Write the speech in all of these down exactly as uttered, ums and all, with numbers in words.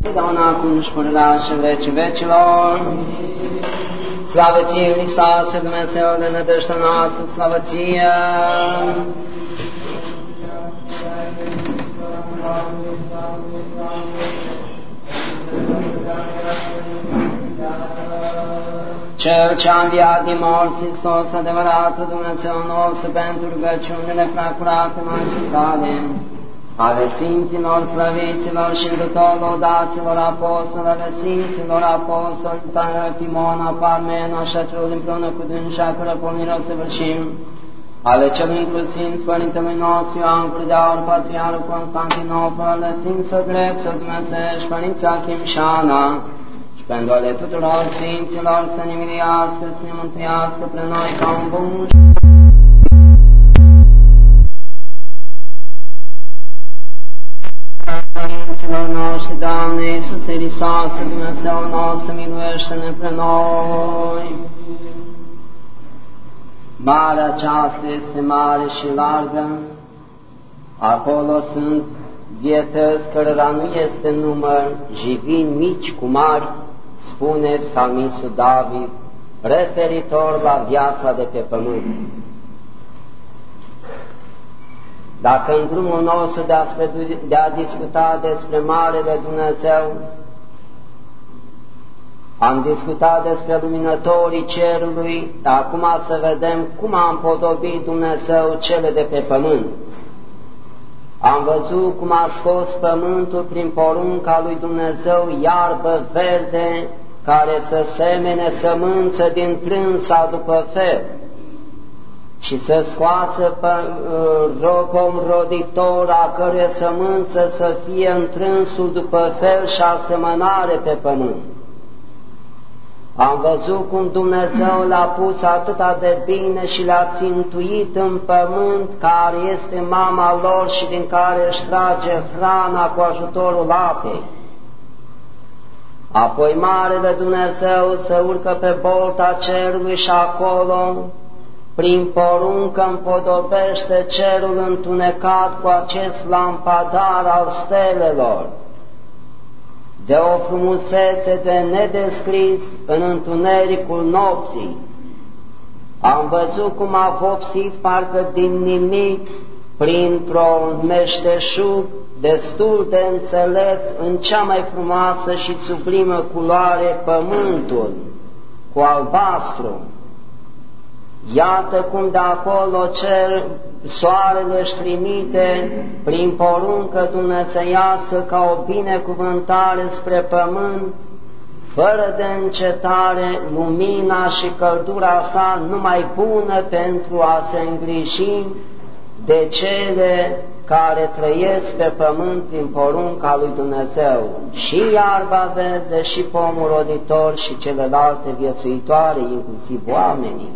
Doamna acum și pururea și în vecii vecilor. Slavă ție, Hristoase, Dumnezeu de nădejdea noastră, slavă ție! Cel ce-a înviat din morți, Hristos, adevăratul Dumnezeu nostru, pentru rugăciunile preacurate Maicii sale, ale Sfinților, Slăviților și întrutor lăudaților apostoli, ale Sfinților apostoli, Timona, Parmena și a celor împreună cu dânsa, cără pomenirea o săvârșim, ale celui inclusiv Părintelui nostru Ioan Gură de Aur, Patriarhul Constantinopol, ale Sfinților Dreptul Dumnezești, Părinții Achim și Ana, și pentru ale tuturor Sfinților să ne miliască, să ne mântuiască pre noi ca un bun Părinților noștri, Doamne Iisuse Hristoase, Dumnezeu nostru, miluiește-ne pre noi. Marea aceasta este mare și largă, acolo sunt vietăți cărora nu este număr, jivini mici cu mari, spune psalmistul David, referitor la viața de pe pământ. Dacă în drumul nostru de a, de a discuta despre Marele Dumnezeu, am discutat despre luminătorii cerului, acum să vedem cum a împodobit Dumnezeu cele de pe pământ. Am văzut cum a scos pământul prin porunca lui Dumnezeu iarbă verde, care să semene sămânță din plânsa după fel, și să scoată pom roditor, a cărui sămânță să fie întrânsul după fel și asemănare pe pământ. Am văzut cum Dumnezeu l-a pus atâta de bine și l-a țintuit în pământ, care este mama lor și din care își trage hrana cu ajutorul apei. Apoi Marele Dumnezeu se urcă pe bolta cerului și acolo, prin poruncă, împodobește cerul întunecat cu acest lampadar al stelelor, de o frumusețe de nedescris în întunericul nopții. Am văzut cum a vopsit parcă din nimic, printr-un meșteșug destul de înțelept, în cea mai frumoasă și sublimă culoare, pământul cu albastru. Iată cum de acolo cer soarele își trimite prin poruncă dumnezeiască ca o binecuvântare spre pământ, fără de încetare, lumina și căldura sa numai bună pentru a se îngriji de cele care trăiesc pe pământ prin porunca lui Dumnezeu, și iarba verde, și pomul roditor, și celelalte viețuitoare, inclusiv oamenii.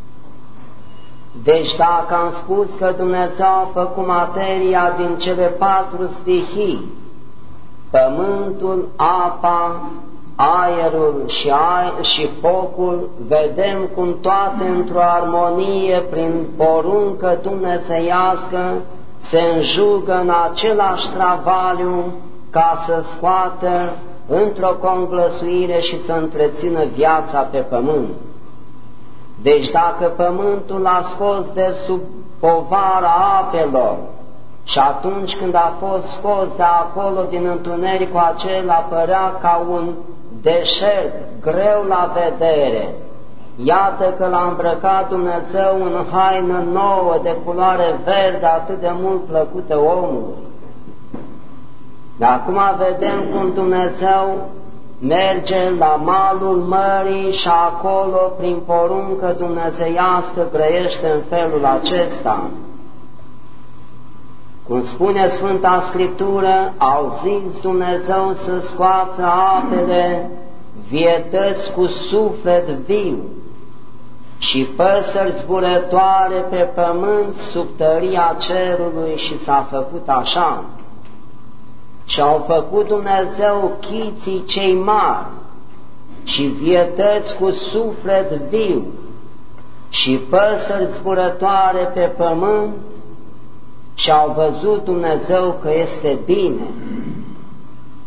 Deci dacă am spus că Dumnezeu a făcut materia din cele patru stihii, pământul, apa, aerul și, aer, și focul, vedem cum toate într-o armonie, prin poruncă dumnezeiască, se înjugă în același travaliu ca să scoată într-o conglăsuire și să întrețină viața pe pământ. Deci dacă pământul a scos de sub povara apelor și atunci când a fost scos de acolo din întunericul acela părea ca un deșert greu la vedere, iată că l-a îmbrăcat Dumnezeu în haină nouă de culoare verde atât de mult plăcută omului. Dar acum vedem cum Dumnezeu merge la malul mării și acolo, prin poruncă dumnezeiască, grăiește în felul acesta. Cum spune Sfânta Scriptură, au zis Dumnezeu să scoată apele, vietăți cu suflet viu și păsări zburătoare pe pământ sub tăria cerului, și s-a făcut așa. Și au făcut Dumnezeu chiții cei mari și vietăți cu suflet viu și păsări zburătoare pe pământ, și au văzut Dumnezeu că este bine.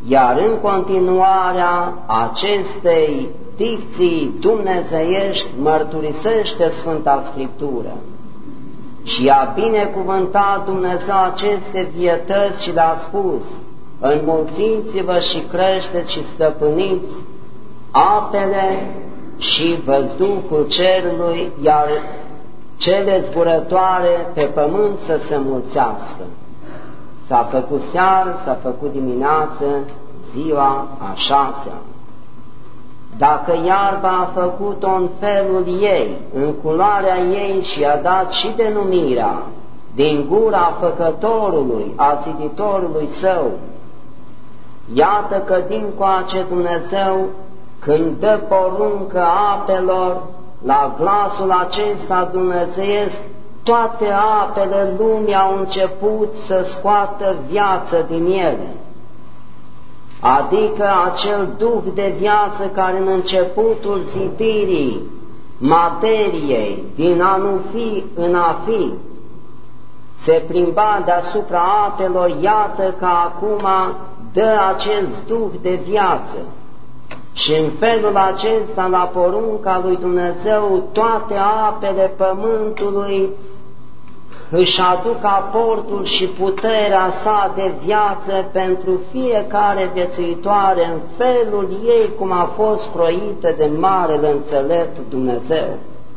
iar în continuarea acestei dicții dumnezeiești mărturisește Sfânta Scriptură. Și a binecuvântat Dumnezeu aceste vietăți și le-a spus: înmulțiți-vă și creșteți și stăpâniți apele și văzduhul cerului, iar cele zburătoare pe pământ să se mulțească. S-a făcut seară, s-a făcut dimineață, ziua a șasea. Dacă iarba a făcut-o în felul ei, în culoarea ei și a dat și denumirea din gura făcătorului, a ziditorului său, iată că dincoace Dumnezeu, când dă poruncă apelor, la glasul acesta dumnezeiesc, toate apele lumii au început să scoată viață din ele. Adică acel duh de viață care în începutul zidirii materiei, din a nu fi în a fi, se plimba deasupra apelor, iată că acum dă acest duh de viață. Și în felul acesta, la porunca lui Dumnezeu, toate apele pământului își aduc aportul și puterea sa de viață pentru fiecare viețuitoare în felul ei cum a fost croită de marele înțelept Dumnezeu.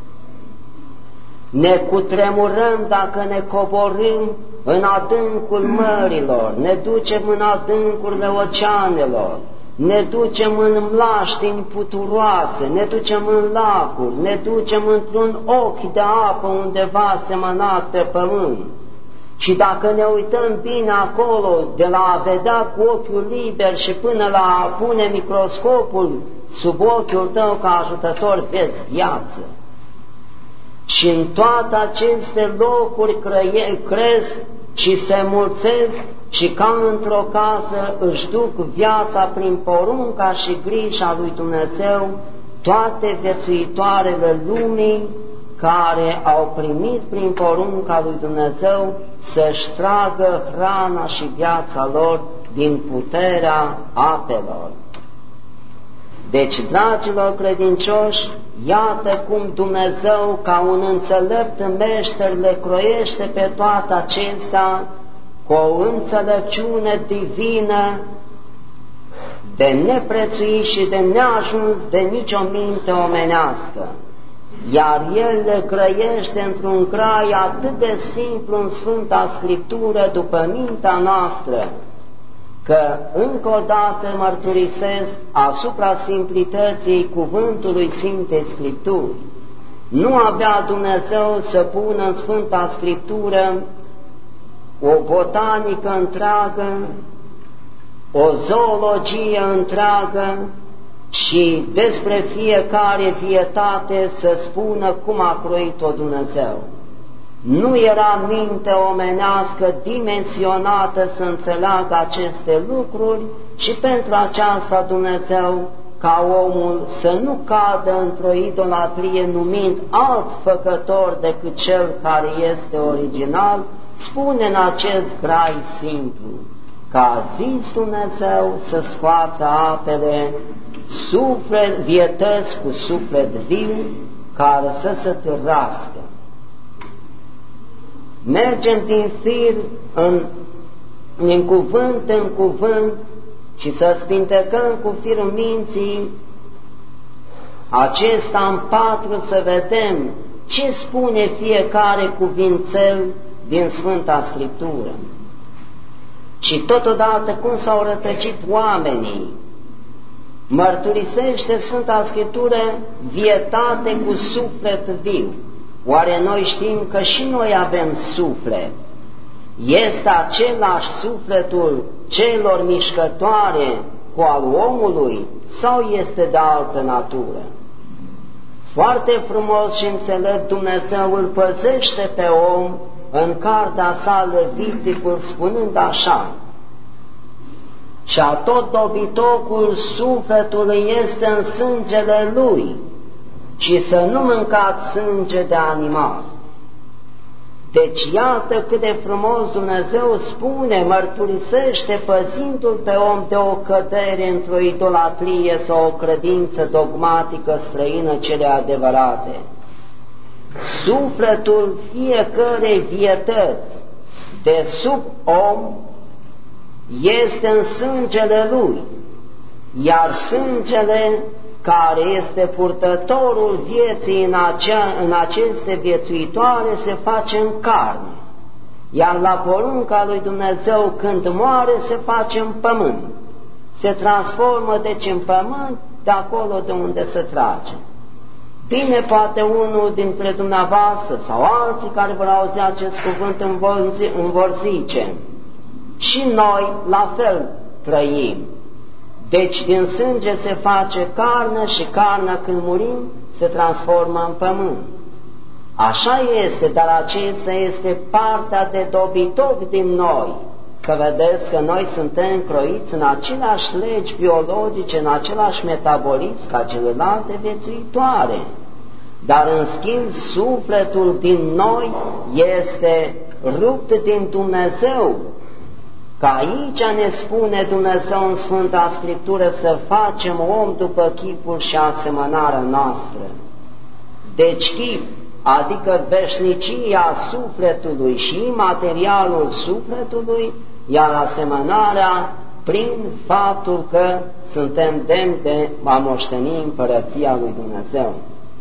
Ne cutremurăm dacă ne coborâm în adâncul mărilor, ne ducem în adâncurile oceanelor, ne ducem în mlaștini puturoase, ne ducem în lacuri, ne ducem într-un ochi de apă undeva semănat pe pământ. Și dacă ne uităm bine acolo, de la a vedea cu ochiul liber și până la a pune microscopul sub ochiul tău ca ajutător, vezi viață. Și în toate aceste locuri cresc și se mulțesc și ca într-o casă își duc viața prin porunca și grija lui Dumnezeu toate viețuitoarele lumii care au primit prin porunca lui Dumnezeu să-și tragă hrana și viața lor din puterea apelor. Deci, dragilor credincioși, iată cum Dumnezeu, ca un înțelept meșter, le croiește pe toate acestea cu o înțelepciune divină de neprețuit și de neajuns de nicio minte omenească. Iar El le grăiește într-un grai atât de simplu în Sfânta Scriptură după mintea noastră, că încă o dată mărturisesc asupra simplității cuvântului Sfintei Scripturi. Nu avea Dumnezeu să pună în Sfânta Scriptură o botanică întreagă, o zoologie întreagă și despre fiecare vietate să spună cum a croit-o Dumnezeu. Nu era minte omenească dimensionată să înțeleagă aceste lucruri și pentru aceasta Dumnezeu, ca omul să nu cadă într-o idolatrie numind alt făcător decât cel care este original, spune în acest grai simplu, că a zis Dumnezeu să scoată apele, suflet, vietăți cu suflet viu, care să se târască. Mergem din fir în, din cuvânt în cuvânt și să spintecăm cu firul minții acesta în patru, să vedem ce spune fiecare cuvințel din Sfânta Scriptură. Și totodată cum s-au rătăcit oamenii, mărturisește Sfânta Scriptură vietate cu suflet viu. Oare noi știm că și noi avem suflet? Este același sufletul celor mișcătoare cu al omului sau este de altă natură? Foarte frumos și înțelept Dumnezeu îl păzește pe om în cartea sa Leviticul, spunând așa: și a tot dobitocul sufletului este în sângele lui, și să nu mâncați sânge de animal. Deci iată cât de frumos Dumnezeu spune, mărturisește păzindu-l pe om de o cădere într-o idolatrie sau o credință dogmatică străină cele adevărate. Sufletul fiecărei vietăți de sub om este în sângele lui, iar sângele care este purtătorul vieții în, acea, în aceste viețuitoare se face în carne, iar la porunca lui Dumnezeu când moare se face în pământ, se transformă deci în pământ de acolo de unde se trage. Bine, poate unul dintre dumneavoastră sau alții care vor auzi acest cuvânt îmi vor zice, și noi la fel trăim. Deci din sânge se face carne și carnea când murim se transformă în pământ. Așa este, dar acesta este partea de dobitoc din noi, că vedeți că noi suntem croiți în aceleași legi biologice, în același metabolism ca celelalte viețuitoare. Dar în schimb sufletul din noi este rupt din Dumnezeu, că aici ne spune Dumnezeu în Sfânta Scriptură să facem om după chipul și asemănarea noastră. Deci chip, adică veșnicia sufletului și imaterialul sufletului, iar asemănarea prin faptul că suntem demni de a moșteni împărăția lui Dumnezeu.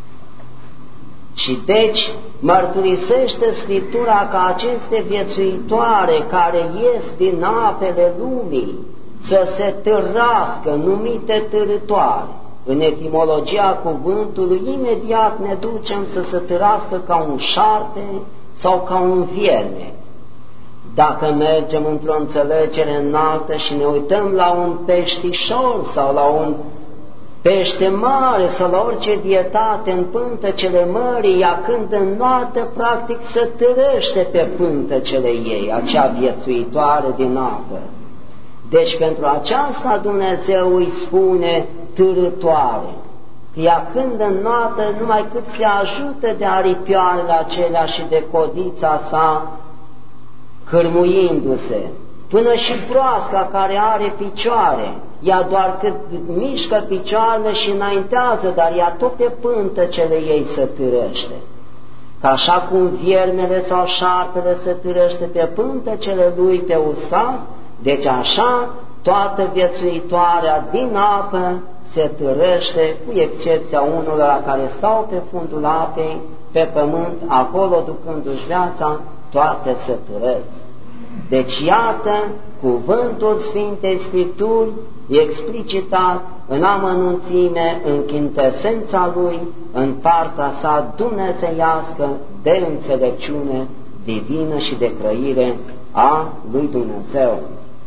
Și deci mărturisește Scriptura că aceste viețuitoare care ies din apele lumii să se târască, numite târătoare. În etimologia cuvântului imediat ne ducem să se târască ca un șarpe sau ca un vierme. Dacă mergem într-o înțelegere înaltă și ne uităm la un peștișor sau la un pește mare sau la orice vietate în pântecele mării, ea când înnoată, practic se târăște pe pântecele ei, acea viețuitoare din apă. Deci pentru aceasta Dumnezeu îi spune târătoare. Ea când înnoată, numai cât se ajută de aripioarele acelea și de codița sa, cârmuindu-se, până și broasca care are picioare, ea doar cât mișcă picioarele și înaintează, dar ea tot pe pântecele ei se târăște. Ca așa cum viermele sau șarpele se târăște pe pântecele lui pe uscat, deci așa toată viețuitoarea din apă se târăște, cu excepția unora care stau pe fundul apei, pe pământ, acolo ducându-și viața, toate se târăsc. Deci iată, cuvântul Sfintei Scripturi explicitat în amănunțime, în chintesența lui, în partea sa dumnezeiască de înțelepciune divină și de crăire a lui Dumnezeu.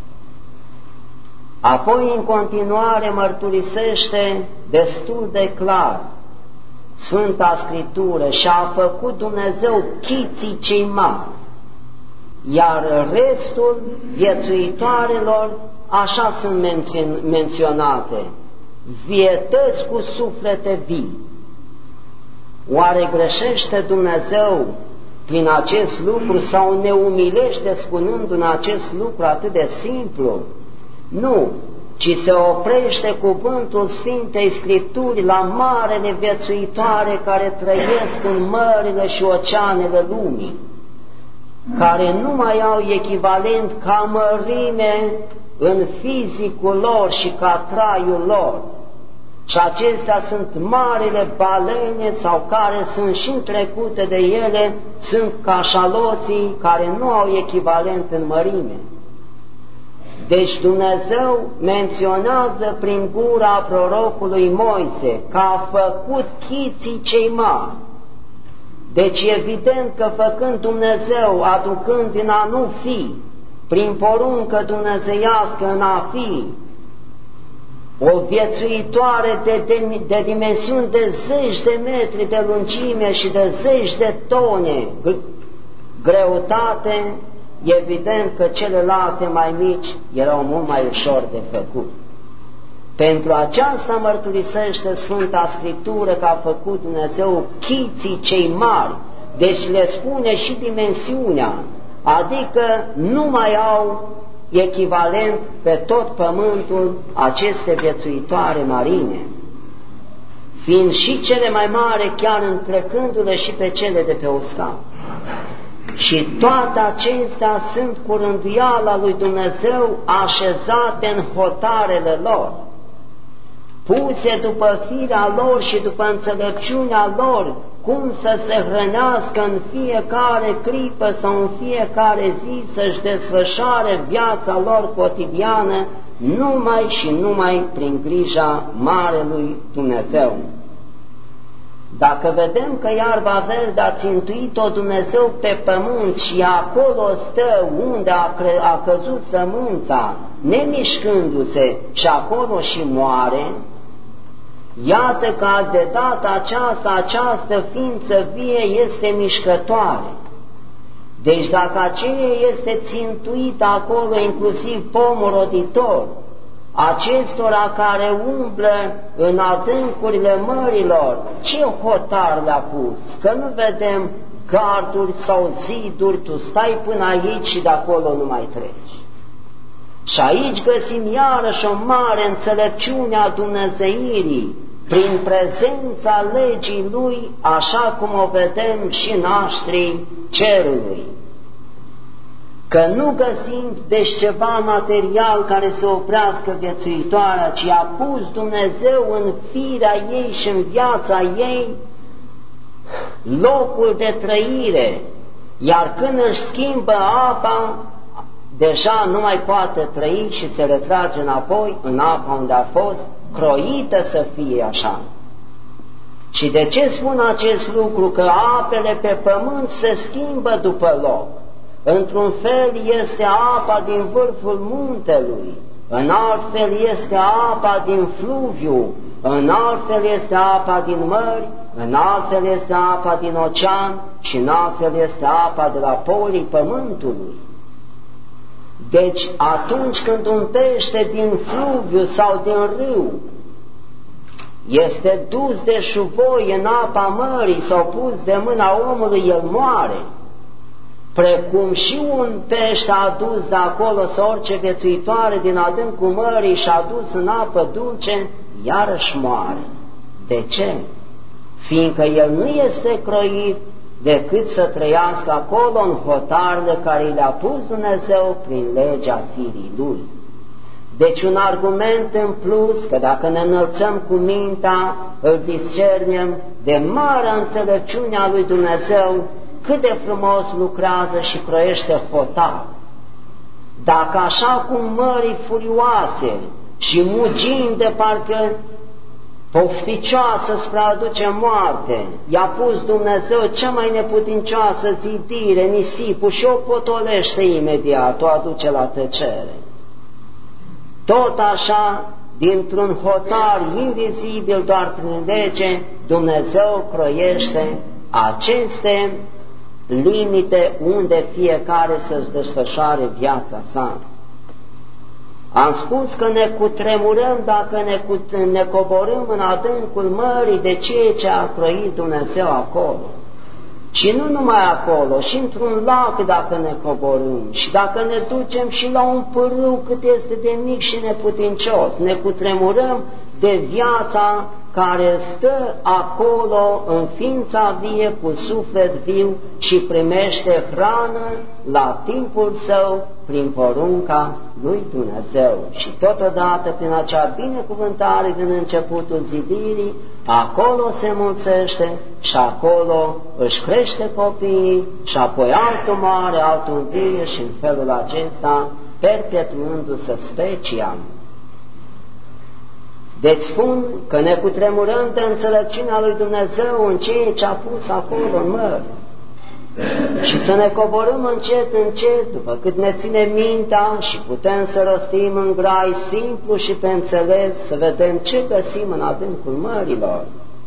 Apoi, în continuare, mărturisește destul de clar Sfânta Scriptură și a făcut Dumnezeu chiții cei mari, iar restul viețuitoarelor așa sunt menționate, vietăți cu suflete vii. Oare greșește Dumnezeu prin acest lucru sau ne umilește spunându-ne acest lucru atât de simplu? Nu, ci se oprește cuvântul Sfintei Scripturi la marele viețuitoare care trăiesc în mările și oceanele lumii, care nu mai au echivalent ca mărime în fizicul lor și ca traiul lor. Și acestea sunt marile balene sau care sunt și întrecute de ele, sunt cașaloții care nu au echivalent în mărime. Deci Dumnezeu menționează prin gura prorocului Moise că a făcut chiții cei mari. Deci evident că făcând Dumnezeu, aducând din a nu fi, prin poruncă dumnezeiască în a fi, o viețuitoare de, de, de dimensiuni de zeci de metri de lungime și de zeci de tone greutate, evident că celelalte mai mici erau mult mai ușor de făcut. Pentru aceasta mărturisește Sfânta Scriptură că a făcut Dumnezeu chiții cei mari, deci le spune și dimensiunea, adică nu mai au echivalent pe tot pământul aceste viețuitoare marine, fiind și cele mai mari chiar întrecându-le și pe cele de pe uscat. Și toate acestea sunt cu rânduiala lui Dumnezeu așezate în hotarele lor, puse după firea lor și după înțelepciunea lor, cum să se hrănească în fiecare clipă sau în fiecare zi, să-și desfășoare viața lor cotidiană numai și numai prin grija Marelui Dumnezeu. Dacă vedem că iarba verde a țintuit-o Dumnezeu pe pământ și acolo stă unde a, a căzut sămânța, nemișcându-se, și acolo și moare, iată că de data aceasta, această ființă vie este mișcătoare. Deci dacă aceea este țintuită acolo, inclusiv pomul roditor, acestora care umblă în adâncurile mărilor, ce hotar le-a pus? Că nu vedem garduri sau ziduri, tu stai până aici și de acolo nu mai treci. Și aici găsim iarăși o mare înțelepciune a dumnezeirii, prin prezența legii Lui, așa cum o vedem și în aștrii cerului. Că nu găsim deci ceva material care să oprească viețuitoarea, ci a pus Dumnezeu în firea ei și în viața ei locul de trăire, iar când își schimbă apa, deja nu mai poate trăi și se retrage înapoi în apa unde a fost, croită să fie așa. Și de ce spun acest lucru? Că apele pe pământ se schimbă după loc. Într-un fel este apa din vârful muntelui, în alt fel este apa din fluviu, în alt fel este apa din mări, în alt fel este apa din ocean și în alt fel este apa de la polii pământului. Deci atunci când un pește din fluviu sau din râu este dus de șuvoi în apa mării sau pus de mâna omului, el moare. Precum și un pește adus de acolo sau orice viețuitoare din adâncul mării și adus în apă dulce, iarăși moare. De ce? Fiindcă el nu este croit decât să trăiască acolo în hotarele care le-a pus Dumnezeu prin legea firii Lui. Deci un argument în plus, că dacă ne înălțăm cu mintea, îl discernem de marea înțelepciune a lui Dumnezeu, cât de frumos lucrează și croiește hotar. Dacă așa cum mării furioase și mugind de parcă pofticioasă spre a aduce moarte, i-a pus Dumnezeu cea mai neputincioasă zidire, nisipul, și o potolește imediat, o aduce la tăcere. Tot așa, dintr-un hotar invizibil doar prin lege, Dumnezeu croiește aceste limite unde fiecare să-și desfășoare viața sa. Am spus că ne cutremurăm dacă ne, cut ne coborâm în adâncul mării de ceea ce a croit Dumnezeu acolo. Și nu numai acolo, și într-un lac dacă ne coborâm, și dacă ne ducem și la un pârâu cât este de mic și neputincios, ne cutremurăm de viața care stă acolo în ființa vie cu suflet viu și primește hrană la timpul său prin porunca lui Dumnezeu. Și totodată prin acea binecuvântare din începutul zidirii, acolo se mulțește și acolo își crește copiii și apoi altul moare, altul învie și în felul acesta perpetuându-se specia. Deci spun că ne cutremurăm de înțelepciunea lui Dumnezeu în ceea ce a pus acolo în mări și să ne coborâm încet, încet, după cât ne ține mintea și putem să rostim în grai simplu și pe înțeles, să vedem ce găsim în adâncul mărilor.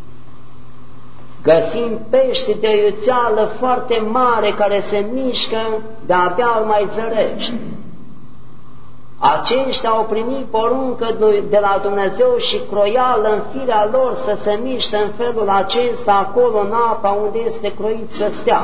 Găsim pești de iuțeală foarte mare care se mișcă, de abia îl mai zărești. Aceștia au primit poruncă de la Dumnezeu și croială în firea lor să se miște în felul acesta acolo în apa unde este croit să stea.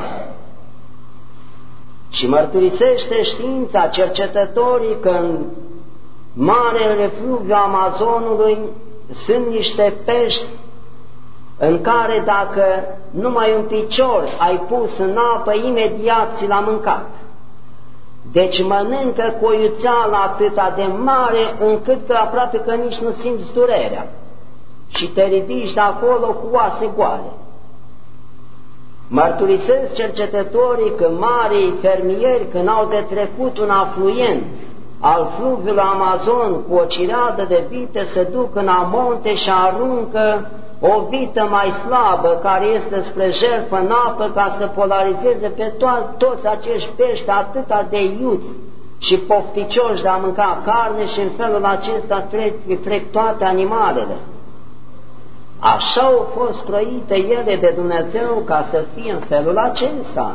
Și mărturisește știința, cercetătorii, că în marele fluviu Amazonului sunt niște pești în care dacă numai un picior ai pus în apă, imediat ți l-a mâncat. Deci mănâncă cu o iuțeală atâta de mare încât că aproape că nici nu simți durerea și te ridici de acolo cu oase goale. Mărturisesc cercetătorii că marii fermieri, când au de trecut un afluent al fluviului Amazon cu o cireadă de vite, se duc în amonte și aruncă o vită mai slabă care este spre jertfă în apă ca să polarizeze pe to- toți acești pești atâta de iuți și pofticioși de a mânca carne, și în felul acesta trec, trec toate animalele. Așa au fost croite ele de Dumnezeu ca să fie în felul acesta.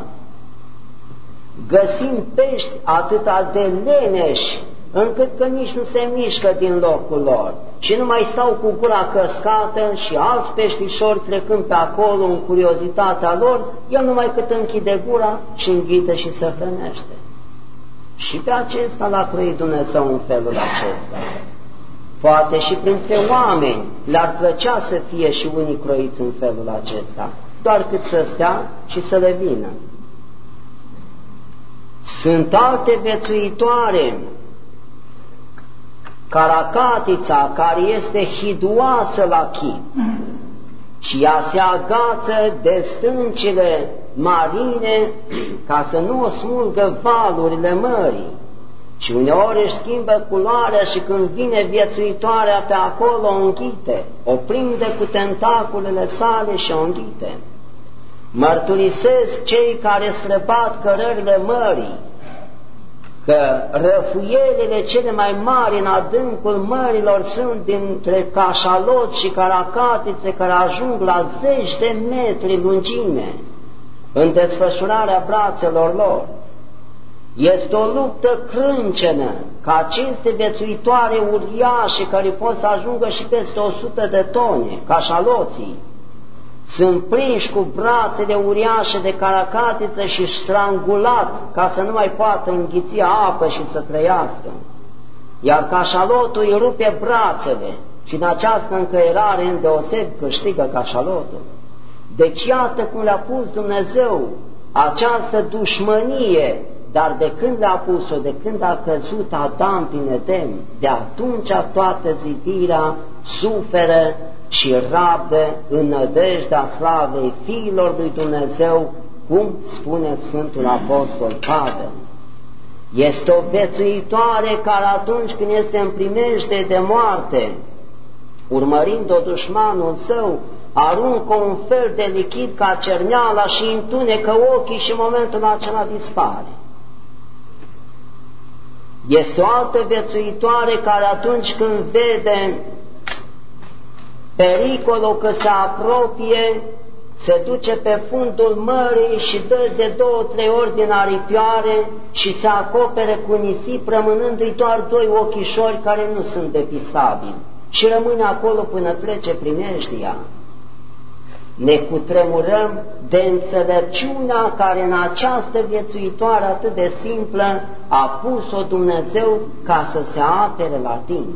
Găsim pești atâta de leneși încât că nici nu se mișcă din locul lor și nu mai stau cu gura căscată, și alți peștișori trecând pe acolo în curiozitatea lor, el numai cât închide gura și înghite și se hrănește. Și pe acesta l-a croit Dumnezeu în felul acesta. Poate și printre oameni le-ar plăcea să fie și unii croiți în felul acesta, doar cât să stea și să le vină. Sunt alte viețuitoare, caracatița, care este hidoasă la chip și ea se agață de stâncile marine ca să nu o smulgă valurile mării, și uneori își schimbă culoarea și când vine viețuitoarea pe acolo o înghite, o prinde cu tentaculele sale și o înghite. Mărturisesc cei care străbat cărările mării că răfuielile cele mai mari în adâncul mărilor sunt dintre cașaloți și caracatițe care ajung la zeci de metri lungime în desfășurarea brațelor lor. Este o luptă crâncenă ca aceste viețuitoare uriașe, care pot să ajungă și peste o sută de tone, cașaloții, sunt prinși cu brațele uriașe de caracatiță și strangulat ca să nu mai poată înghiți apă și să trăiască. Iar cașalotul îi rupe brațele și în această încăierare îndeosebi câștigă cașalotul. Deci iată cum le-a pus Dumnezeu această dușmănie, dar de când le-a pus-o, de când a căzut Adam din Eden, de atunci toată zidirea suferă și rabdă în nădejdea slavei fiilor lui Dumnezeu, cum spune Sfântul Apostol Pavel. Este o viețuitoare care atunci când este în primejde de moarte, urmărind-o dușmanul său, aruncă un fel de lichid ca cerneala și întunecă ochii și în momentul acela dispare. Este o altă viețuitoare care atunci când vede pericolul că se apropie, se duce pe fundul mării și dă de două, trei ori din aripioare și se acopere cu nisip, rămânându-i doar doi ochișori care nu sunt depistabili, și rămâne acolo până trece primejdia. Ne cutremurăm de înțelepciunea care în această viețuitoare atât de simplă a pus-o Dumnezeu ca să se apere la timp.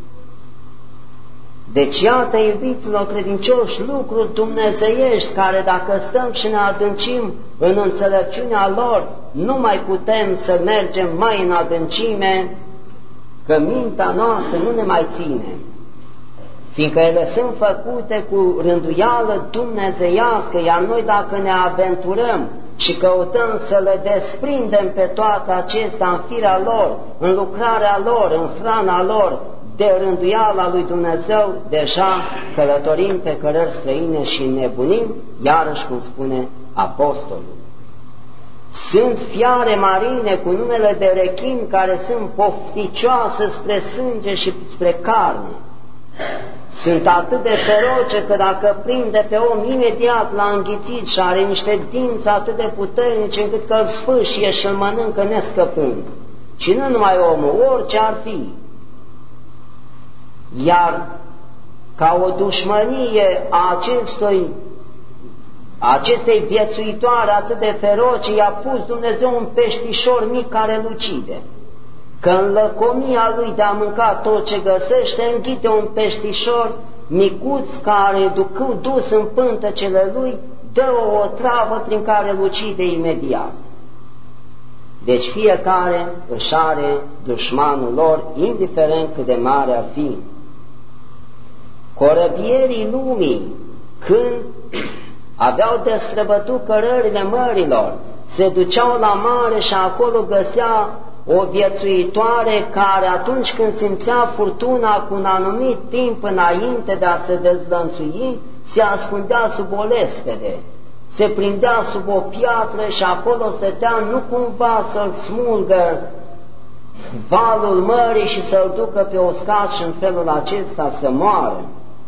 Deci iată, iubiților credincioși, lucruri dumnezeiești care dacă stăm și ne adâncim în înțelepciunea lor, nu mai putem să mergem mai în adâncime, că mintea noastră nu ne mai ține, fiindcă ele sunt făcute cu rânduială dumnezeiască, iar noi dacă ne aventurăm și căutăm să le desprindem pe toate acestea în firea lor, în lucrarea lor, în hrana lor, de rânduiala lui Dumnezeu, deja călătorim pe cărări străine și nebunim, iarăși cum spune apostolul. Sunt fiare marine cu numele de rechin care sunt pofticioase spre sânge și spre carne. Sunt atât de feroce că dacă prinde pe om, imediat l-a înghițit și are niște dinți atât de puternici încât că îl sfâșie și îl mănâncă nescăpând. Și nu numai omul, orice ar fi. Iar ca o dușmănie a acestui, acestei viețuitoare atât de feroce, i-a pus Dumnezeu un peștișor mic care îl ucide. Că în lăcomia lui de a mânca tot ce găsește, înghite un peștișor micuț care, dus în pântecele lui, dă o otravă prin care îl ucide imediat. Deci fiecare își are dușmanul lor, indiferent cât de mare ar fi. Corăbierii lumii, când aveau de străbătut cărările mărilor, se duceau la mare și acolo găsea o viețuitoare care atunci când simțea furtuna cu un anumit timp înainte de a se dezlănțui, se ascundea sub o lespede, se prindea sub o piatră și acolo stătea nu cumva să-l smulgă valul mării și să-l ducă pe uscat și în felul acesta să moară.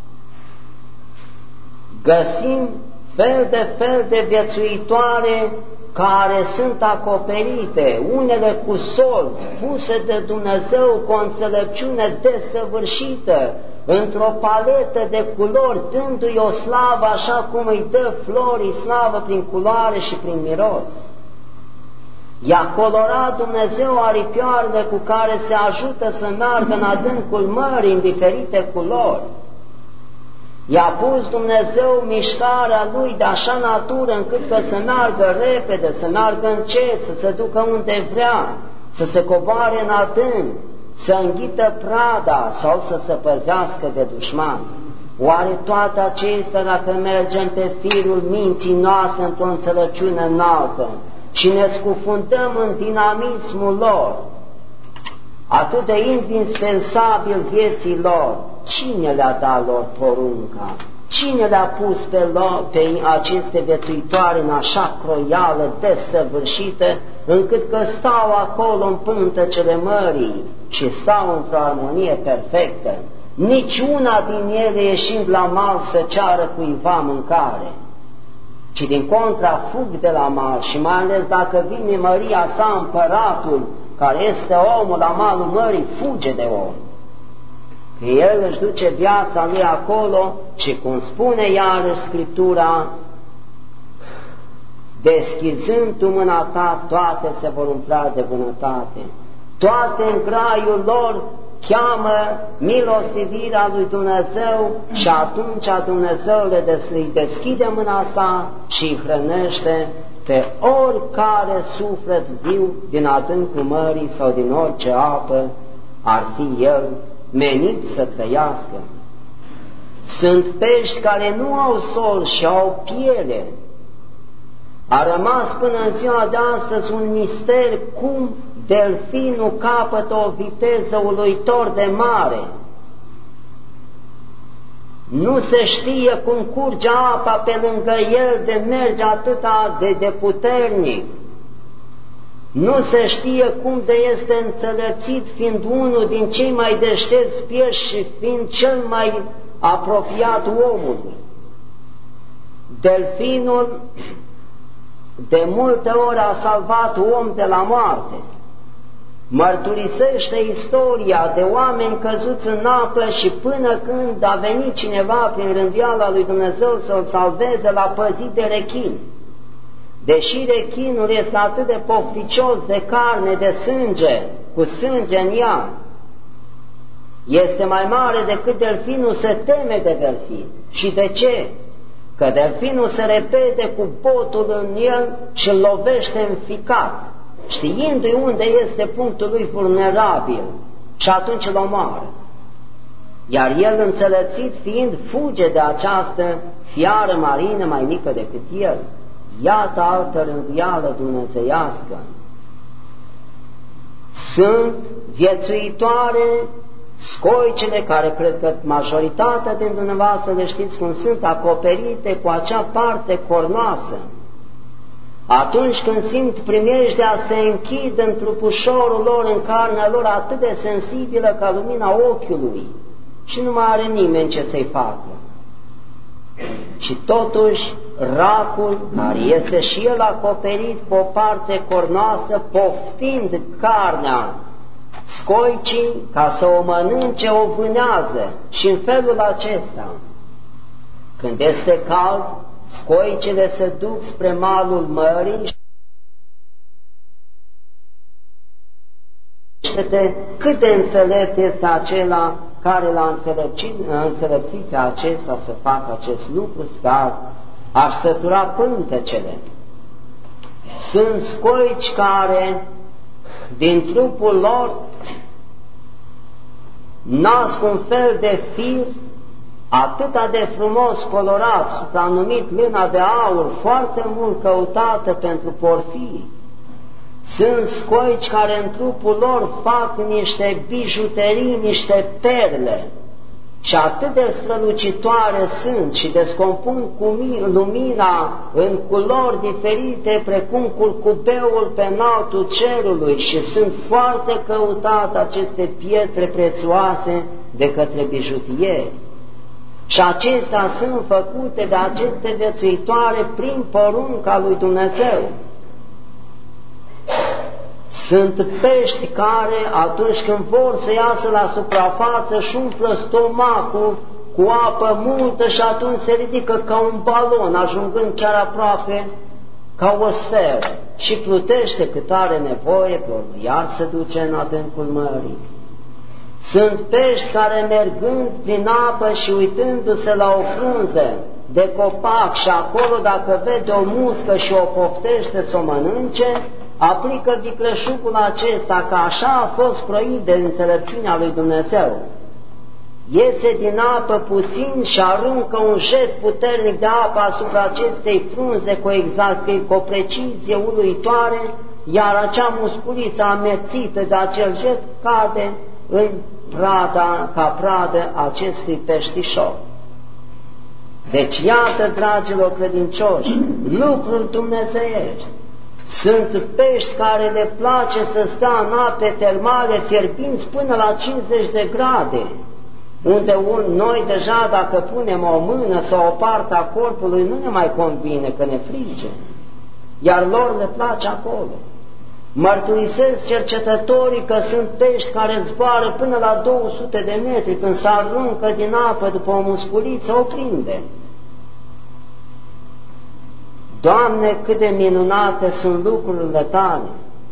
Găsim fel de fel de viețuitoare care sunt acoperite, unele cu solzi, puse de Dumnezeu cu o înțelepciune desăvârșită, într-o paletă de culori, dându-i o slavă așa cum îi dă florii slavă prin culoare și prin miros. I-a colorat Dumnezeu aripioarele cu care se ajută să meargă în adâncul mării în diferite culori. I-a pus Dumnezeu mișcarea lui de așa natură încât că să meargă repede, să meargă încet, să se ducă unde vrea, să se coboare în adânc, să înghită prada sau să se păzească de dușmani. Oare toate acestea, dacă mergem pe firul minții noastre într-o înțelepciune înaltă și ne scufundăm în dinamismul lor, atât de indispensabil vieții lor, cine le-a dat lor porunca? Cine le-a pus pe, lor, pe aceste viețuitoare în așa croială desăvârșită, încât că stau acolo în pântecele mării și stau într-o armonie perfectă, niciuna din ele ieșind la mal să ceară cuiva mâncare, ci din contra fug de la mal și mai ales dacă vine măria sa, împăratul, care este omul la malul mării, fuge de om. Că el își duce viața lui acolo și, cum spune iarăși Scriptura, deschizând tu mâna ta, toate se vor umplea de bunătate. Toate în graiul lor cheamă milostivirea lui Dumnezeu și atunci Dumnezeu le deschide mâna sa și îi hrănește pe oricare suflet viu din adâncul mării sau din orice apă ar fi el menit să trăiască. Sunt pești care nu au sol și au piele. A rămas până în ziua de astăzi un mister cum delfinul capătă o viteză uluitor de mare. Nu se știe cum curge apa pe lângă el, de merge atâta de, de puternic. Nu se știe cum de este înțelepțit, fiind unul din cei mai deștepți pești și fiind cel mai apropiat omului. Delfinul de multe ori a salvat om de la moarte. Mărturisește istoria de oameni căzuți în apă și până când a venit cineva prin rânduiala lui Dumnezeu să-l salveze, l-a păzit de rechin. Deși rechinul este atât de pofticios de carne, de sânge, cu sânge în ea, este mai mare decât delfinul, se teme de delfin. Și de ce? Că delfinul se repede cu botul în el și îl lovește în ficat, știindu-i unde este punctul lui vulnerabil, și atunci îl omoară. Iar el, înțelepțit fiind, fuge de această fiară marină mai mică decât el. Iată altă rânduială dumnezeiască. Sunt viețuitoare scoicele care cred că majoritatea din dumneavoastră le știți cum sunt, acoperite cu acea parte cornoasă. Atunci când simt primejdea, se închid în trupușorul lor, în carnea lor atât de sensibilă ca lumina ochiului și nu mai are nimeni ce să-i facă. Și totuși racul, care este și el acoperit cu o parte cornoasă, poftind carnea scoicii ca să o mănânce, o vânează. Și în felul acesta, când este cald, scoicile se duc spre malul mării. Cât de înțelept este acela care l-a înțelepțit pe acesta să facă acest lucru, spre a sătura pântecele. Sunt scoici care din trupul lor nasc un fel de fir atâta de frumos colorat, supranumit lâna de aur, foarte mult căutată pentru porfirii. Sunt scoici care în trupul lor fac niște bijuterii, niște perle și atât de strălucitoare sunt și descompun cu lumina în culori diferite, precum curcubeul pe înaltul cerului, și sunt foarte căutate aceste pietre prețioase de către bijutieri. Și acestea sunt făcute de aceste viețuitoare prin porunca lui Dumnezeu. Sunt pești care, atunci când vor să iasă la suprafață, își umplă stomacul cu apă multă și atunci se ridică ca un balon, ajungând chiar aproape ca o sferă, și plutește cât are nevoie, pe urmă iar se duce în adâncul mării. Sunt pești care, mergând prin apă și uitându-se la o frunză de copac și acolo, dacă vede o muscă și o poftește să o mănânce, aplică vicleșugul acesta, că așa a fost croit de înțelepciunea lui Dumnezeu. Iese din apă puțin și aruncă un jet puternic de apă asupra acestei frunze cu, exact, cu o precizie uluitoare, iar acea musculiță amețită de acel jet cade în prada, ca pradă acestui peștișor. Deci iată, dragilor credincioși, lucruri dumnezeiești. Sunt pești care le place să stea în ape termale fierbinți până la cincizeci de grade, unde un, noi deja dacă punem o mână sau o parte a corpului nu ne mai convine, că ne frige, iar lor le place acolo. Mărturisesc cercetătorii că sunt pești care zboară până la două sute de metri, când se aruncă din apă după o musculiță, o prinde. Doamne, cât de minunate sunt lucrurile Tale!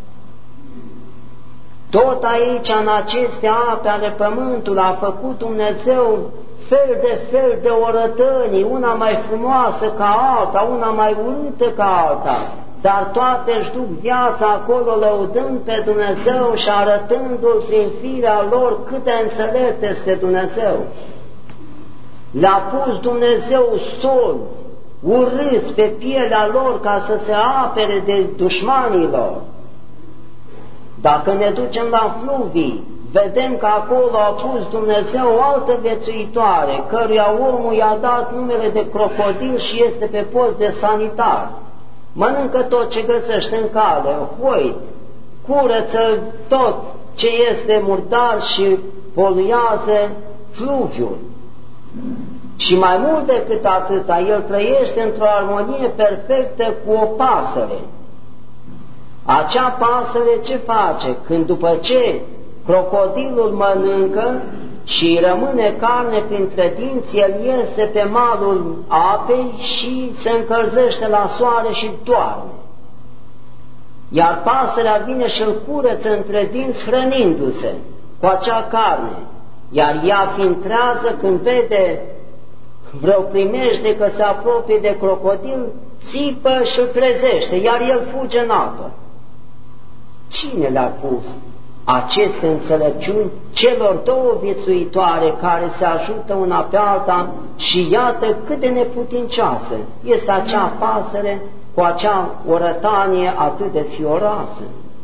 Tot aici, în aceste ape ale pământului, a făcut Dumnezeu fel de fel de orătănii, una mai frumoasă ca alta, una mai urâtă ca alta, dar toate își duc viața acolo, lăudând pe Dumnezeu și arătându-L prin firea lor cât de înțelept este Dumnezeu. Le-a pus Dumnezeu solzi urâți pe pielea lor ca să se apere de dușmanii lor. Dacă ne ducem la fluvii, vedem că acolo a pus Dumnezeu o altă viețuitoare, căruia omul i-a dat numele de crocodil și este pe post de sanitar. Mănâncă tot ce găsește în cale, hoit, curăță tot ce este murdar și poluează fluviul. Și mai mult decât atâta, el trăiește într-o armonie perfectă cu o pasăre. Acea pasăre ce face? Când după ce crocodilul mănâncă și rămâne carne printre dinți, el iese pe malul apei și se încălzește la soare și doarme. Iar pasărea vine și îl curăță între dinți hrănindu-se cu acea carne. Iar ea filtrează când vede vreo primejde că se apropie de crocodil, țipă și îl trezește, iar el fuge în apă. Cine le-a pus aceste înțelepciuni celor două viețuitoare care se ajută una pe alta și iată cât de neputincioasă este acea pasăre cu acea orătanie atât de fioroasă?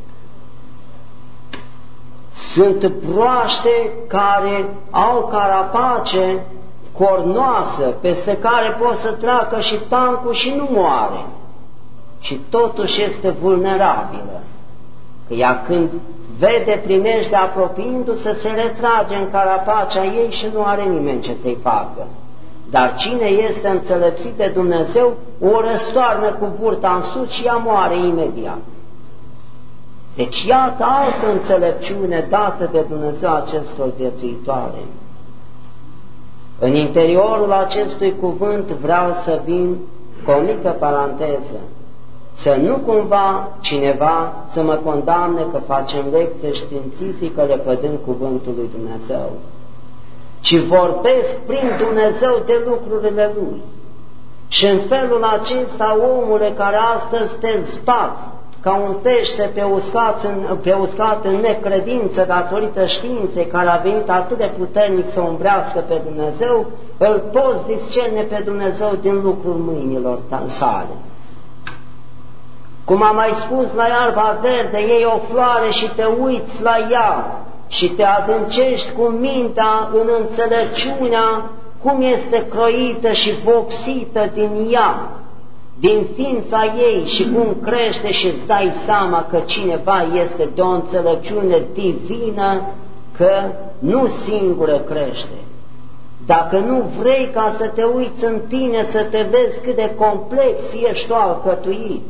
Sunt broaște care au carapace cornoasă, peste care poate să treacă și tancul și nu moare. Și totuși este vulnerabilă. Că ea când vede primejdea apropiindu-se, se retrage în carapacea ei și nu are nimeni ce să-i facă. Dar cine este înțelepțit de Dumnezeu, o răstoarnă cu burta în sus și ea moare imediat. Deci iată altă înțelepciune dată de Dumnezeu acestor viețuitoare. În interiorul acestui cuvânt vreau să vin cu o mică paranteză, să nu cumva cineva să mă condamne că facem lecție științifică lepădând cuvântul lui Dumnezeu, ci vorbesc prin Dumnezeu de lucrurile Lui. Și în felul acesta, omule care astăzi te zbați ca un pește pe uscat în, pe uscat în necredință datorită științei care a venit atât de puternic să umbrească pe Dumnezeu, îl poți discerne pe Dumnezeu din lucrul mâinilor sale. Cum am mai spus, la iarba verde iei o floare și te uiți la ea și te adâncești cu mintea în înțelepciunea cum este croită și vopsită din ea, din ființa ei și cum crește și îți dai seama că cineva este de o înțelepciune divină, că nu singură crește. Dacă nu vrei ca să te uiți în tine, să te vezi cât de complex ești tu alcătuit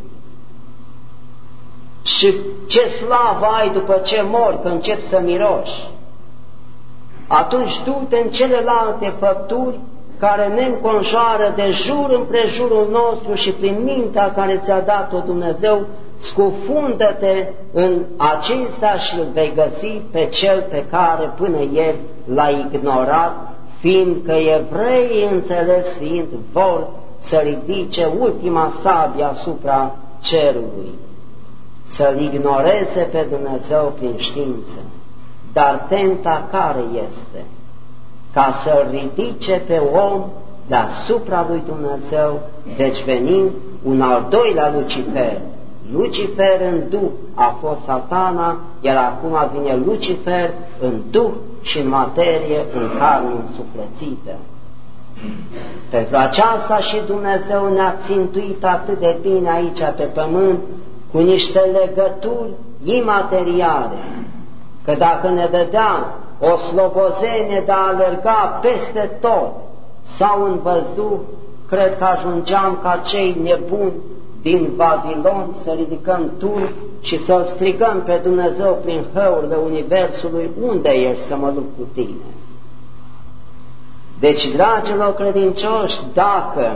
și ce slavă ai după ce mori, că începi să miroși, atunci du-te în celelalte făpturi care ne înconjoară de jur împrejurul nostru și prin mintea care ți-a dat-o Dumnezeu, scufundă-te în acesta și îl vei găsi pe cel pe care până ieri l-ai ignorat, fiindcă evreii înțelepți fiind vor să ridice ultima sabie asupra cerului, să-L ignoreze pe Dumnezeu prin știință. Dar tenta care este? Ca să-L ridice pe om deasupra lui Dumnezeu, deci venind un al doilea Lucifer. Lucifer în Duh a fost Satana, iar acum vine Lucifer în Duh și în materie, în carne însuflețită. Pentru aceasta și Dumnezeu ne-a țintuit atât de bine aici pe pământ, cu niște legături imateriale, că dacă ne dădea o slobozenie de a alerga peste tot sau în văzduh, cred că ajungeam ca cei nebuni din Babilon să ridicăm turni și să-L strigăm pe Dumnezeu prin hăurile Universului: unde ești să mă lupt cu tine? Deci, dragilor credincioși, dacă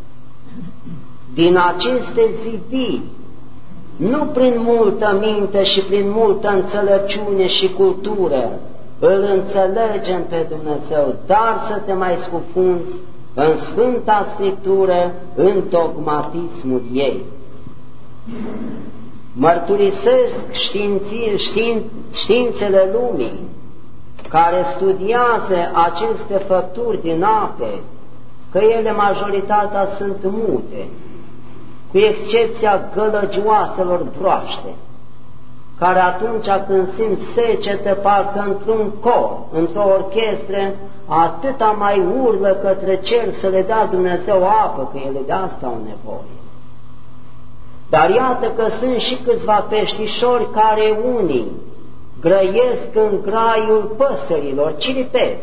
din aceste zidiri, nu prin multă minte și prin multă înțelepciune și cultură, îl înțelegem pe Dumnezeu, dar să te mai scufunzi în Sfânta Scriptură, în dogmatismul ei. Mărturisesc științii, știin, științele lumii care studiază aceste făpturi din ape, că ele majoritatea sunt mute, cu excepția gălăgioaselor broaște, care atunci când simt secetă, parcă într-un cor, într-o orchestră, atâta mai urlă către cer să le dea Dumnezeu apă, că ele de asta au nevoie. Dar iată că sunt și câțiva peștișori care unii grăiesc în graiul păsărilor, ciripesc,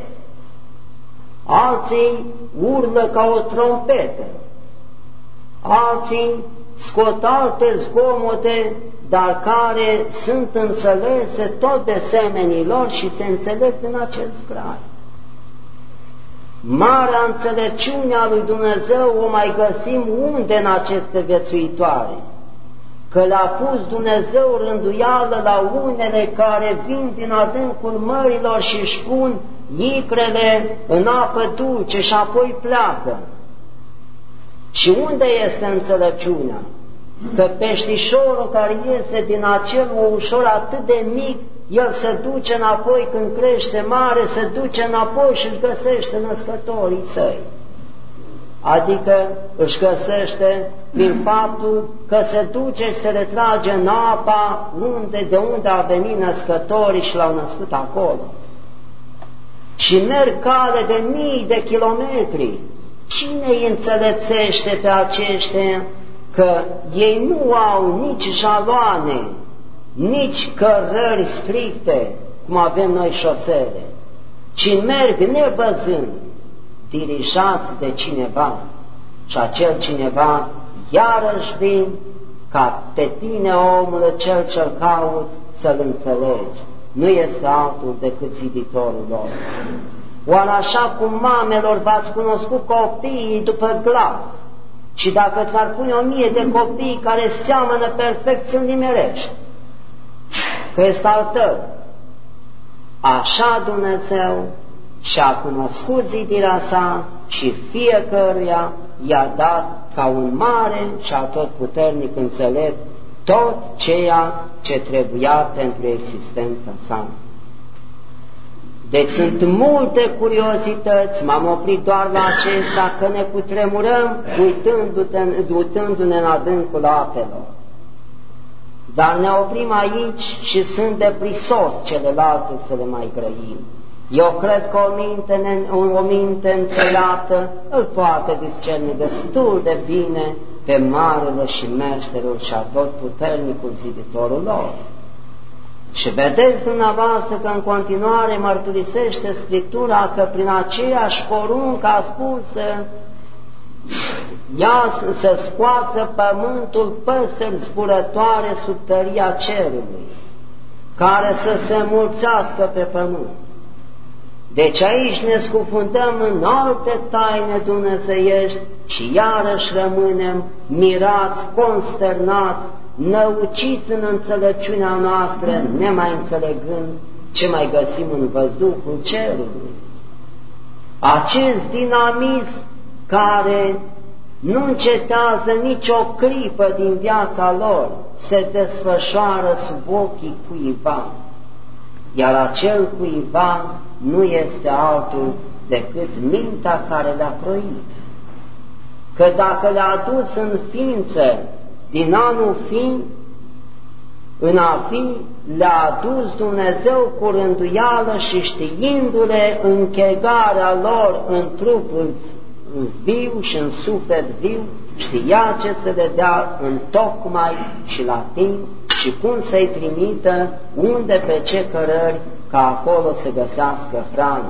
alții urlă ca o trompetă, alții scot alte zgomote, dar care sunt înțelese tot de semenilor și se înțeleg în acest grai. Marea înțelepciune a lui Dumnezeu o mai găsim unde în aceste viețuitoare? Că le-a pus Dumnezeu rânduială la unele care vin din adâncul mărilor și își pun icrele în apă dulce și apoi pleacă. Și unde este înțelepciunea? Că peștișorul care iese din acel ușor atât de mic, el se duce înapoi când crește mare, se duce înapoi și își găsește născătorii săi. Adică își găsește prin faptul că se duce și se retrage în apa unde, de unde a venit născătorii și l-au născut acolo. Și merg cale de mii de kilometri. Cine îi înțelepțește pe aceștia că ei nu au nici jaloane, nici cărări stricte, cum avem noi șosele, ci merg nevăzând, dirijați de cineva și acel cineva iarăși vin ca pe tine, omule, cel ce-l cauți, să-l înțelegi. Nu este altul decât ziditorul lor. Oare așa cum mamelor v-ați cunoscut copiii după glas, și dacă ți-ar pune o mie de copii care seamănă perfect, să-l nimerești, că este al tău. Așa Dumnezeu și-a cunoscut zidirea sa și fiecăruia i-a dat ca un mare și atotputernic înțelept tot ceea ce trebuia pentru existența sa. Deci sunt multe curiozități, m-am oprit doar la acesta, că ne cutremurăm uitându-ne în adâncul apelor. Dar ne oprim aici și sunt de prisos celelalte să le mai grăim. Eu cred că o minte, o minte înțeleaptă îl poate discerne destul de bine pe marele și meșterul și atotputernicul ziditorul lor. Și vedeți dumneavoastră că în continuare mărturisește Scriptura că prin aceeași poruncă a spus să, ia, să scoată pământul păsări zburătoare sub tăria cerului, care să se înmulțească pe pământ. Deci aici ne scufundăm în alte taine dumnezeiești și iarăși rămânem mirați, consternați, năuciți în înțelepciunea noastră, nemai înțelegând ce mai găsim în văzduhul cerului. Acest dinamism care nu încetează nicio clipă din viața lor, se desfășoară sub ochii cuiva, iar acel cuiva nu este altul decât mintea care le-a croit. Că dacă le-a adus în ființă din anul fiind, în a fi, le-a adus Dumnezeu cu rânduială și știindu-le închegarea lor în trupul viu și în suflet viu, știa ce să le dea în tocmai și la timp și cum să-i trimită unde, pe ce cărări, ca acolo să găsească hrană.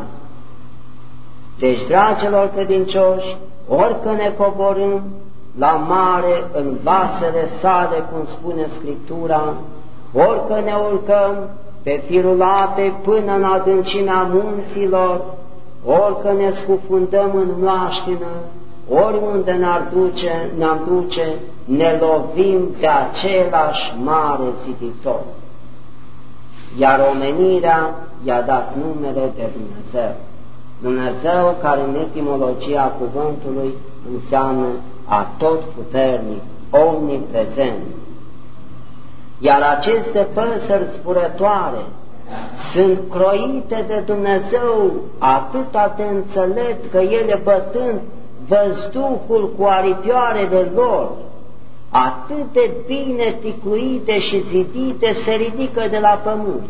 Deci, dragilor credincioși, orică ne coborâm la mare, în vasele sale, cum spune Scriptura, orică ne urcăm pe firul apei până în adâncimea munților, orică ne scufundăm în mlaștină, oriunde ne-ar duce, ne-am duce, ne lovim de același mare ziditor. Iar omenirea i-a dat numele de Dumnezeu. Dumnezeu care în etimologia cuvântului înseamnă atotputernic, omniprezent. Iar aceste păsări zburătoare sunt croite de Dumnezeu atâta de înțelept că ele, bătând văzduhul cu aripioarele lor, atât de bine ticluite și zidite, se ridică de la pământ.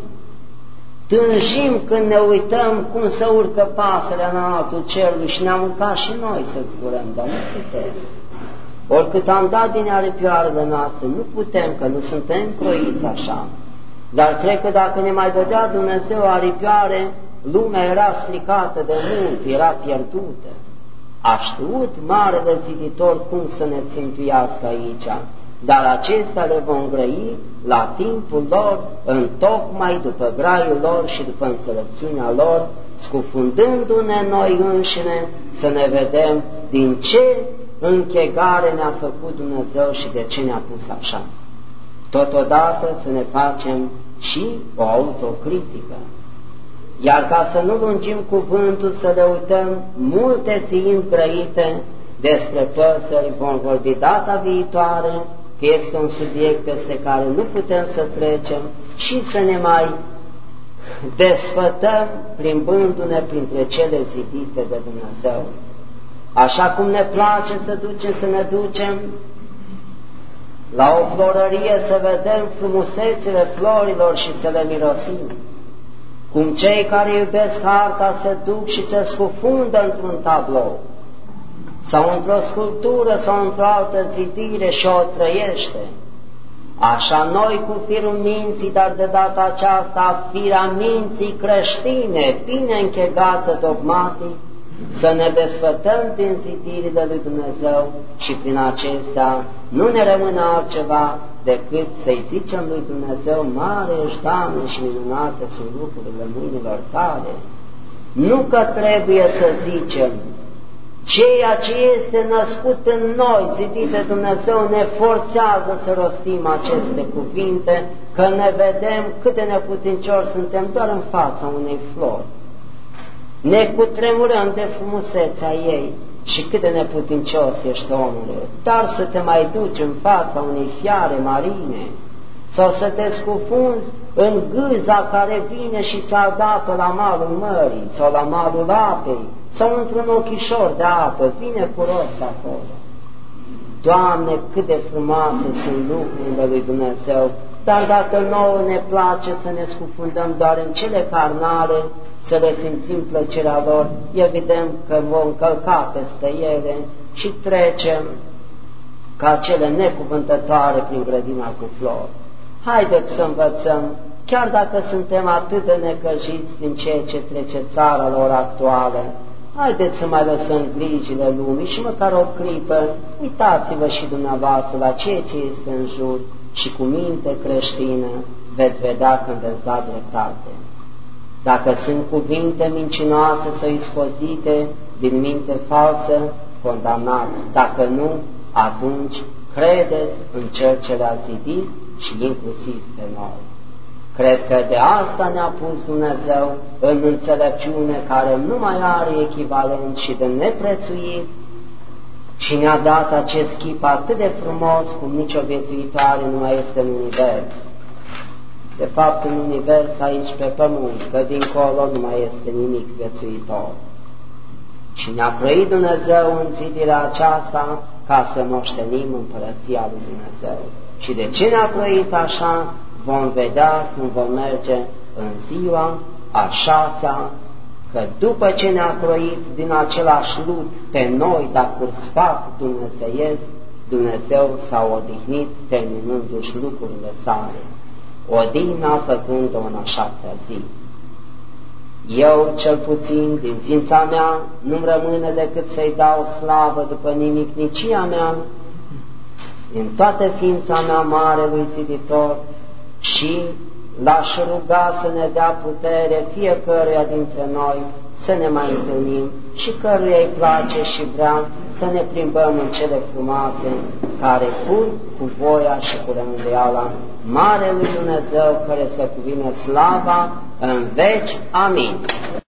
Tânjim când ne uităm cum se urcă pasărea în altul cerului și ne-am urcat și noi să zburăm, dar nu putem. Oricât am dat din aripioarele noastre, nu putem, că nu suntem croiți așa. Dar cred că dacă ne mai dădea Dumnezeu aripioare, lumea era stricată de mult, era pierdută. A știut marele ziditor cum să ne țintuiască aici, dar acestea le vom grăi la timpul lor, întocmai după graiul lor și după înțelepciunea lor, scufundându-ne noi înșine să ne vedem din ce închegare ne-a făcut Dumnezeu și de ce ne-a pus așa. Totodată să ne facem și o autocritică. Iar ca să nu lungim cuvântul, să le uităm, multe fiind grăite despre păsări, vom vorbi data viitoare, că este un subiect peste care nu putem să trecem și să ne mai desfătăm plimbându-ne printre cele zidite de Dumnezeu. Așa cum ne place să ducem, să ne ducem la o florărie să vedem frumusețile florilor și să le mirosim. Cum cei care iubesc arta se duc și se scufundă într-un tablou sau într-o sculptură sau într-o altă zidire și o trăiește. Așa noi cu firul minții, dar de data aceasta firea minții creștine, bine închegată dogmatic, să ne desfătăm din zidirile lui Dumnezeu și prin acestea nu ne rămâne altceva decât să-i zicem lui Dumnezeu: mare ești, Doamne, și minunate sunt lucrurile mâinilor tale. Nu că trebuie să zicem, ceea ce este născut în noi, zidit de Dumnezeu, ne forțează să rostim aceste cuvinte, că ne vedem cât de neputincioși suntem doar în fața unei flori. Ne cutremurăm de frumusețea ei și cât de neputincios ești, omule, dar să te mai duci în fața unei fiare marine sau să te scufunzi în gâza care vine și se adapă la malul mării sau la malul apei sau într-un ochișor de apă, vine cu rost acolo. Doamne, cât de frumoase sunt lucrurile lui Dumnezeu, dar dacă nouă ne place să ne scufundăm doar în cele carnale, să le simțim plăcerea lor, evident că vom călca peste ele și trecem ca cele necuvântătoare prin grădina cu flori. Haideți să învățăm, chiar dacă suntem atât de necăjiți prin ceea ce trece țara la ora actuală, haideți să mai lăsăm grijile lumii și măcar o clipă, uitați-vă și dumneavoastră la ceea ce este în jur și cu minte creștină veți vedea când veți da dreptate. Dacă sunt cuvinte mincinoase sau iscozite din minte falsă, condamnați. Dacă nu, atunci credeți în Cel ce le-a zidit și inclusiv pe noi. Cred că de asta ne-a pus Dumnezeu în înțelepciune care nu mai are echivalent și de neprețuit și ne-a dat acest chip atât de frumos cum nicio viețuitoare nu mai este în univers. De fapt, în univers, aici pe pământ, că dincolo nu mai este nimic viețuitor. Și ne-a croit Dumnezeu în zidirea aceasta ca să moștenim împărăția lui Dumnezeu. Și de ce ne-a croit așa, vom vedea cum vom merge în ziua a șasea, că după ce ne-a croit din același lut pe noi, dar cu sfat dumnezeiesc, Dumnezeu s-a odihnit terminându-și lucrurile sale, odihna făcând-o în a șaptea zi. Eu, cel puțin, din ființa mea, nu-mi rămâne decât să-i dau slavă după nimicnicia mea, din toată ființa mea marelui ziditor, și l-aș ruga să ne dea putere fiecăruia dintre noi să ne mai întâlnim și căruia îi place și vrea să ne plimbăm în cele frumoase care pur cu voia și cu rânduiala Marelui Dumnezeu, care să cuvine slava în veci. Amin.